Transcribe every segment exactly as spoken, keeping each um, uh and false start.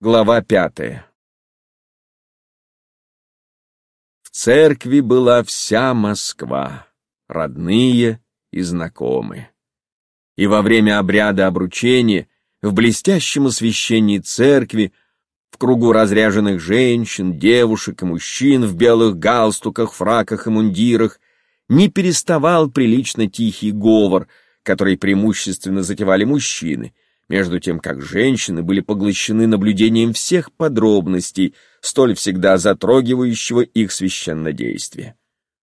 Глава пятая. В церкви была вся Москва, родные и знакомые. И во время обряда обручения в блестящем освещении церкви, в кругу разряженных женщин, девушек и мужчин в белых галстуках, фраках и мундирах, не переставал прилично тихий говор, который преимущественно затевали мужчины, между тем как женщины были поглощены наблюдением всех подробностей, столь всегда затрагивающего их священнодействие.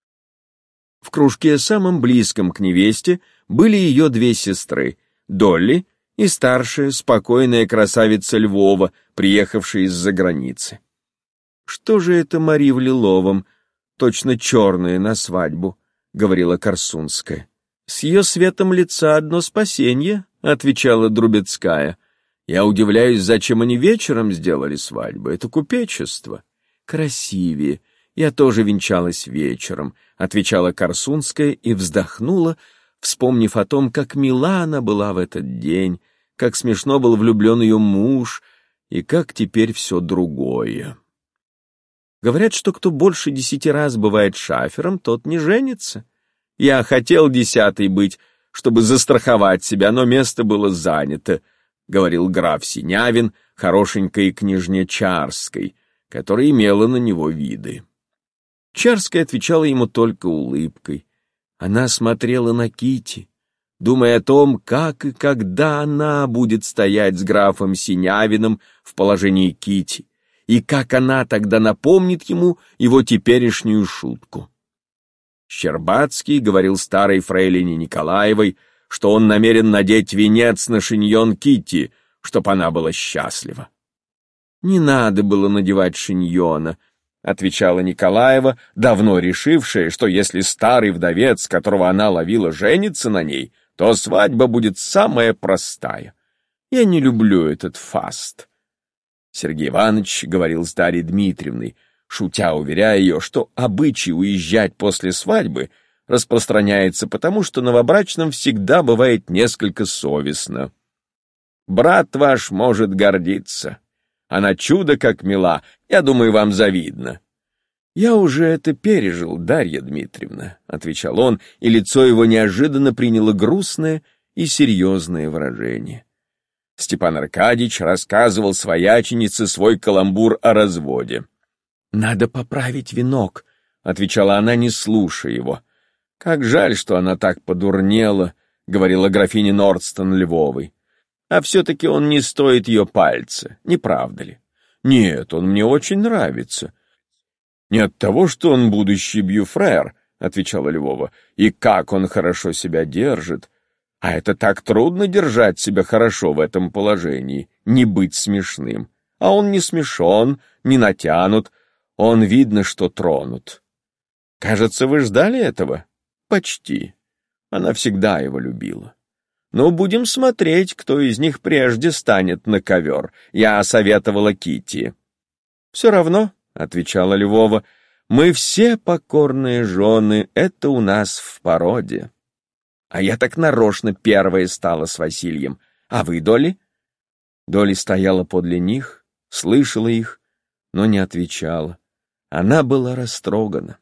В кружке, самым близком к невесте, были ее две сестры, Долли и старшая, спокойная красавица Львова, приехавшая из-за границы. «Что же это Мари в лиловом, точно черная на свадьбу?» — говорила Корсунская. «С ее светом лица одно спасенье», — отвечала Друбецкая. «Я удивляюсь, зачем они вечером сделали свадьбу. Это купечество». «Красивее. Я тоже венчалась вечером», — отвечала Корсунская и вздохнула, вспомнив о том, как мила она была в этот день, как смешно был влюблен ее муж и как теперь все другое. Говорят, что кто больше десяти раз бывает шафером, тот не женится. Я хотел десятый быть, чтобы застраховать себя, но место было занято, — говорил граф Синявин хорошенькой княжне Чарской, которая имела на него виды. Чарская отвечала ему только улыбкой. Она смотрела на Кити, думая о том, как и когда она будет стоять с графом Синявиным в положении Кити, и как она тогда напомнит ему его теперешнюю шутку. Щербацкий говорил старой фрейлине Николаевой, что он намерен надеть венец на шиньон Китти, чтоб она была счастлива. «Не надо было надевать шиньона», — отвечала Николаева, давно решившая, что если старый вдовец, которого она ловила, женится на ней, то свадьба будет самая простая. «Я не люблю этот фаст». Сергей Иванович говорил с Дарьей Дмитриевной, шутя уверяя ее, что обычай уезжать после свадьбы распространяется потому, что новобрачным всегда бывает несколько совестно. «Брат ваш может гордиться. Она чудо как мила, я думаю, вам завидно». «Я уже это пережил, Дарья Дмитриевна», — отвечал он, и лицо его неожиданно приняло грустное и серьезное выражение. Степан Аркадьич рассказывал свояченице свой каламбур о разводе. «Надо поправить венок», — отвечала она, не слушая его. «Как жаль, что она так подурнела», — говорила графиня Нордстон Львовой. «А все-таки он не стоит ее пальца, не правда ли?» «Нет, он мне очень нравится». «Не от того, что он будущий бьюфрер», — отвечала Львова, «и как он хорошо себя держит. А это так трудно держать себя хорошо в этом положении, не быть смешным. А он не смешон, не натянут, он видно, что тронут. Кажется, вы ждали этого?» «Почти. Она всегда его любила. Но будем смотреть, кто из них прежде станет на ковер. Я советовала Китти». «Все равно», — отвечала Львова, — «мы все покорные жены, это у нас в породе». «А я так нарочно первая стала с Васильем. А вы, Долли?» Долли стояла подле них, слышала их, но не отвечала. Она была растрогана.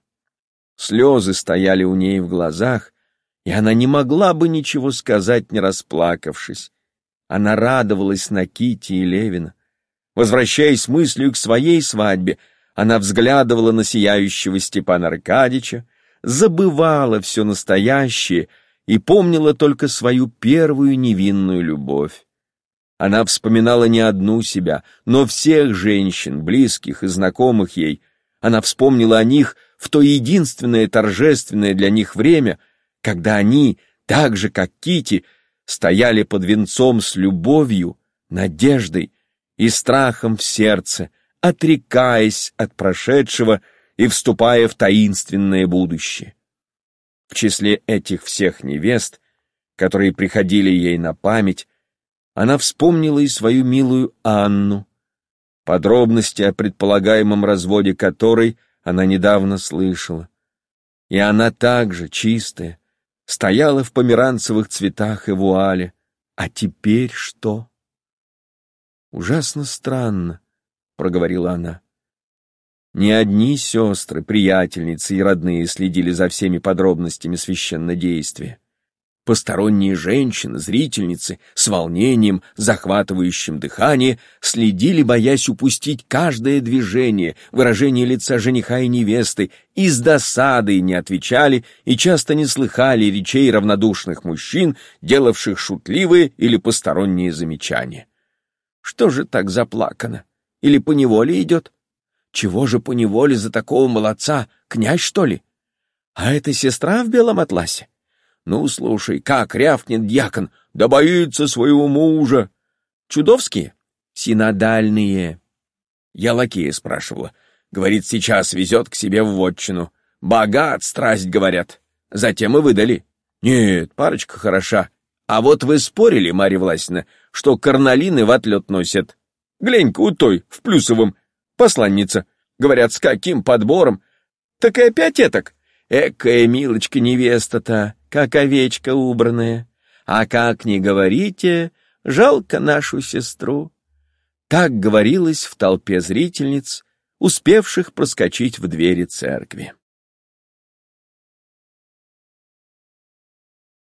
Слезы стояли у ней в глазах, и она не могла бы ничего сказать, не расплакавшись. Она радовалась на Кити и Левина. Возвращаясь мыслью к своей свадьбе, она взглядывала на сияющего Степана Аркадьича, забывала все настоящее и помнила только свою первую невинную любовь. Она вспоминала не одну себя, но всех женщин, близких и знакомых ей. Она вспомнила о них в то единственное торжественное для них время, когда они, так же как Кити, стояли под венцом с любовью, надеждой и страхом в сердце, отрекаясь от прошедшего и вступая в таинственное будущее. В числе этих всех невест, которые приходили ей на память, она вспомнила и свою милую Анну, подробности о предполагаемом разводе которой она недавно слышала. И она также, чистая, стояла в померанцевых цветах и вуале. А теперь что? Ужасно странно, проговорила она. Не одни сестры, приятельницы и родные следили за всеми подробностями священнодействия. Посторонние женщины, зрительницы, с волнением, захватывающим дыхание, следили, боясь упустить каждое движение, выражение лица жениха и невесты, и с досадой не отвечали и часто не слыхали речей равнодушных мужчин, делавших шутливые или посторонние замечания. Что же так заплакано? Или поневоле идет? Чего же поневоле за такого молодца? Князь, что ли? А это сестра в белом атласе? Ну, слушай, как рявкнет дьякон, да боится своего мужа. Чудовские? Синодальные. Я лакея спрашивала. Говорит, сейчас везет к себе в вотчину. Богат, страсть, говорят. Затем и выдали. Нет, парочка хороша. А вот вы спорили, Марья Власьевна, что карнолины в отлет носят. Глянь-ка у той, в плюсовом, посланница. Говорят, с каким подбором. Так и опять этак. Экая милочка невеста-то, как овечка убранная. А как не говорите, жалко нашу сестру. Так говорилось в толпе зрительниц, успевших проскочить в двери церкви.